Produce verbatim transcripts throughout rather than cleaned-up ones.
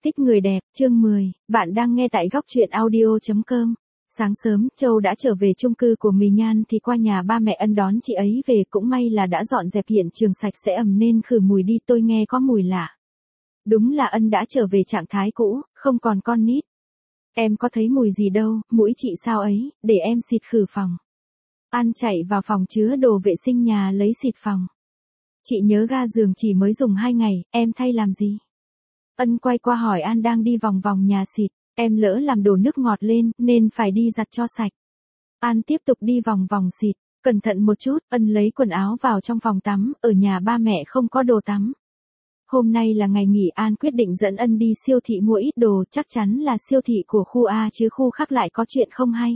Thích người đẹp, chương mười, bạn đang nghe tại góc truyện audio.com. Sáng sớm, Châu đã trở về chung cư của Mì Nhan thì qua nhà ba mẹ Ân đón chị ấy về, cũng may là đã dọn dẹp hiện trường sạch sẽ ẩm nên khử mùi đi, tôi nghe có mùi lạ. Đúng là Ân đã trở về trạng thái cũ, không còn con nít. Em có thấy mùi gì đâu, mũi chị sao ấy, để em xịt khử phòng. An chạy vào phòng chứa đồ vệ sinh nhà lấy xịt phòng. Chị nhớ ga giường chỉ mới dùng hai ngày, em thay làm gì? Ân quay qua hỏi An đang đi vòng vòng nhà xịt, em lỡ làm đổ nước ngọt lên nên phải đi giặt cho sạch. An tiếp tục đi vòng vòng xịt, cẩn thận một chút, Ân lấy quần áo vào trong phòng tắm, ở nhà ba mẹ không có đồ tắm. Hôm nay là ngày nghỉ, An quyết định dẫn Ân đi siêu thị mua ít đồ, chắc chắn là siêu thị của khu A chứ khu khác lại có chuyện không hay.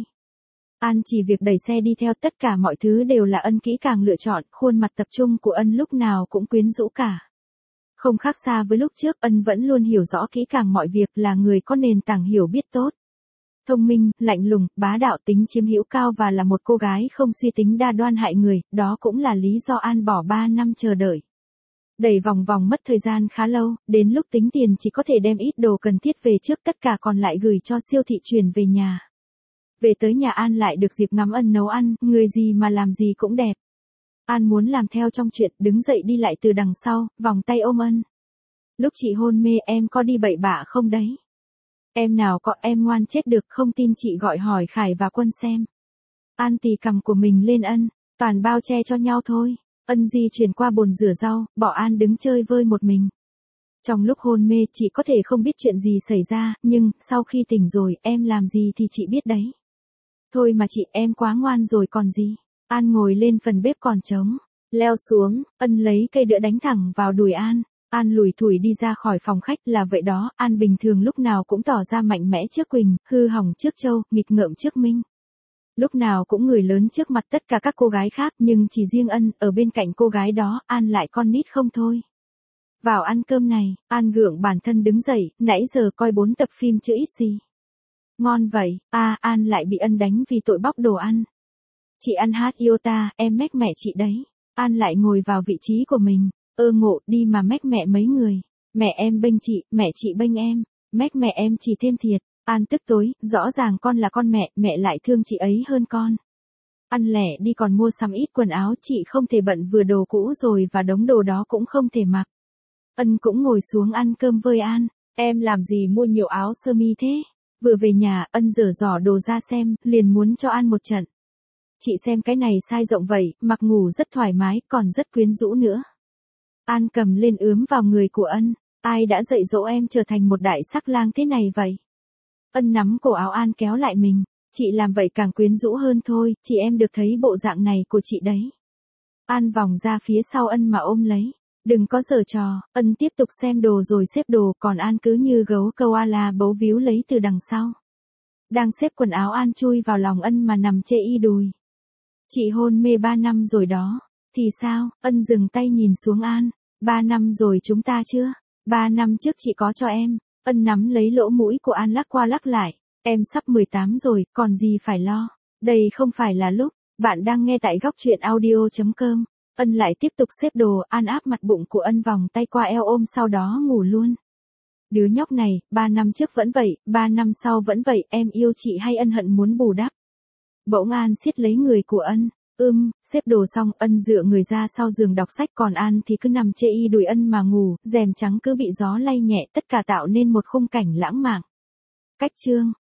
An chỉ việc đẩy xe đi theo, tất cả mọi thứ đều là Ân kỹ càng lựa chọn, khuôn mặt tập trung của Ân lúc nào cũng quyến rũ cả. Không khác xa với lúc trước, Ân vẫn luôn hiểu rõ kỹ càng mọi việc, là người có nền tảng hiểu biết tốt. Thông minh, lạnh lùng, bá đạo, tính chiếm hữu cao và là một cô gái không suy tính đa đoan hại người, đó cũng là lý do An bỏ ba năm chờ đợi. Đẩy vòng vòng mất thời gian khá lâu, đến lúc tính tiền chỉ có thể đem ít đồ cần thiết về trước, tất cả còn lại gửi cho siêu thị chuyển về nhà. Về tới nhà An lại được dịp ngắm Ân nấu ăn, người gì mà làm gì cũng đẹp. An muốn làm theo trong chuyện, đứng dậy đi lại từ đằng sau, vòng tay ôm Ân. Lúc chị hôn mê em có đi bậy bạ không đấy? Em nào có, em ngoan chết được, không tin chị gọi hỏi Khải và Quân xem. An tì cằm của mình lên Ân, toàn bao che cho nhau thôi. Ân di chuyển qua bồn rửa rau, bỏ An đứng chơi vơi một mình. Trong lúc hôn mê chị có thể không biết chuyện gì xảy ra, nhưng sau khi tỉnh rồi em làm gì thì chị biết đấy. Thôi mà chị, em quá ngoan rồi còn gì. An ngồi lên phần bếp còn trống, leo xuống, Ân lấy cây đỡ đánh thẳng vào đùi An. An lủi thủi đi ra khỏi phòng khách, là vậy đó, An bình thường lúc nào cũng tỏ ra mạnh mẽ trước Quỳnh, hư hỏng trước Châu, nghịch ngợm trước Minh. Lúc nào cũng người lớn trước mặt tất cả các cô gái khác, nhưng chỉ riêng Ân, ở bên cạnh cô gái đó, An lại con nít không thôi. Vào ăn cơm này, An gượng bản thân đứng dậy, nãy giờ coi bốn tập phim chứ ít gì. Ngon vậy, à, An lại bị Ân đánh vì tội bóc đồ ăn. Chị ăn hát yêu ta, em mách mẹ chị đấy. An lại ngồi vào vị trí của mình, ơ ngộ, đi mà mách mẹ mấy người. Mẹ em bênh chị, mẹ chị bênh em, mách mẹ em chỉ thêm thiệt. An tức tối, rõ ràng con là con mẹ, mẹ lại thương chị ấy hơn con. Ăn lẻ đi, còn mua sắm ít quần áo, chị không thể bận vừa đồ cũ rồi và đống đồ đó cũng không thể mặc. Ân cũng ngồi xuống ăn cơm với An, em làm gì mua nhiều áo sơ mi thế? Vừa về nhà, Ân giở giỏ đồ ra xem, liền muốn cho An một trận. Chị xem cái này size rộng vậy, mặc ngủ rất thoải mái, còn rất quyến rũ nữa. An cầm lên ướm vào người của Ân, ai đã dạy dỗ em trở thành một đại sắc lang thế này vậy? Ân nắm cổ áo An kéo lại mình, chị làm vậy càng quyến rũ hơn thôi, chị em được thấy bộ dạng này của chị đấy. An vòng ra phía sau Ân mà ôm lấy, đừng có giở trò. Ân tiếp tục xem đồ rồi xếp đồ, còn An cứ như gấu koala bấu víu lấy từ đằng sau. Đang xếp quần áo, An chui vào lòng Ân mà nằm chê y đùi. Chị hôn mê ba năm rồi đó, thì sao? Ân dừng tay nhìn xuống An, ba năm rồi chúng ta chưa? Ba năm trước chị có cho em. Ân nắm lấy lỗ mũi của An lắc qua lắc lại, em sắp mười tám rồi, còn gì phải lo. Đây không phải là lúc. Bạn đang nghe tại góc truyện audio.com. Ân lại tiếp tục xếp đồ, An áp mặt bụng của Ân vòng tay qua eo ôm, sau đó ngủ luôn. Đứa nhóc này, ba năm trước vẫn vậy, ba năm sau vẫn vậy, em yêu chị hay ân hận muốn bù đắp? Bỗng An siết lấy người của Ân, ưm, xếp đồ xong, Ân dựa người ra sau giường đọc sách, còn An thì cứ nằm chê y đùi Ân mà ngủ, rèm trắng cứ bị gió lay nhẹ, tất cả tạo nên một khung cảnh lãng mạn. Cách chương.